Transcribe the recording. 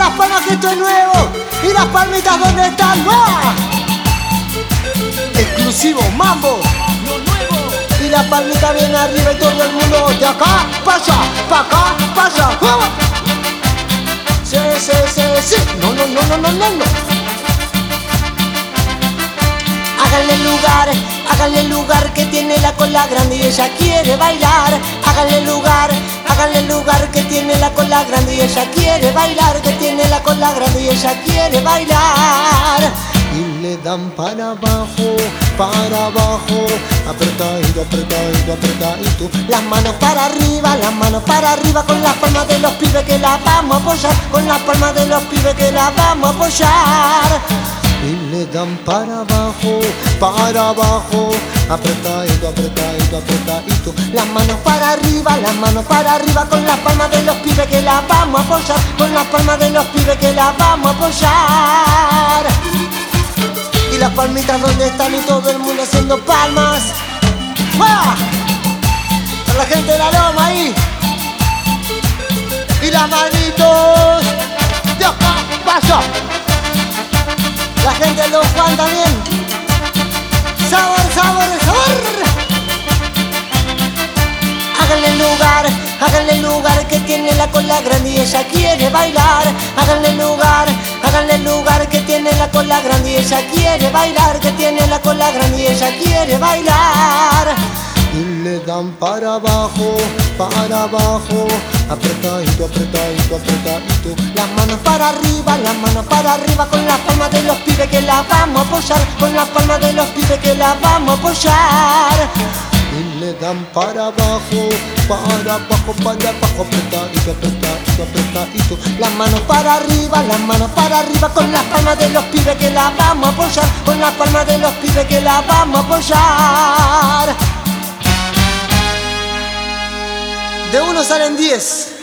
las palmas que esto es nuevo. Y las palmitas donde están. ¡Ah! Exclusivo mambo. Y la palmita bien arriba y todo el mundo de acá para allá, para acá, para allá. ¡Ah! Sí, sí, sí, sí. No, no, no, no, no, no, no. Háganle lugar que tiene la cola grande y ella quiere bailar. Háganle lugar que tiene la cola grande y ella quiere bailar, que tiene la cola grande y ella quiere bailar. Y le dan para abajo, apretadito, apretadito, apretadito. Las manos para arriba, con las palmas de los pibes que la vamos a apoyar, con las palmas de los pibes que la vamos a apoyar. Y le dan para abajo, apretadito, apretadito, apretadito. Las manos para arriba, con las palmas de los pibes que la vamos a apoyar, con las palmas de los pibes que la vamos a apoyar. Y las palmitas donde están y todo el mundo haciendo palmas. ¡Ah! Para la gente de la loma ahí. Y las manitos de acá para allá. La gente de Don Juan también. Sabor, sabor, sabor. Háganle lugar que tiene la cola grande y ella quiere bailar. Háganle lugar que tiene la cola grande y ella quiere bailar, que tiene la cola grande y ella quiere bailar. Y le dan para abajo, apretadito, apretadito, apretadito. Las manos para arriba, con las palmas de los pibes que la vamos a apoyar, con las palmas de los pibes que la vamos a apoyar. Y le dan para abajo, apretadito, apretadito, apretadito. Las manos para arriba, con las palmas de los pibes que la vamos a apoyar, con las palmas de los pibes que la vamos a apoyar. De uno salen 10.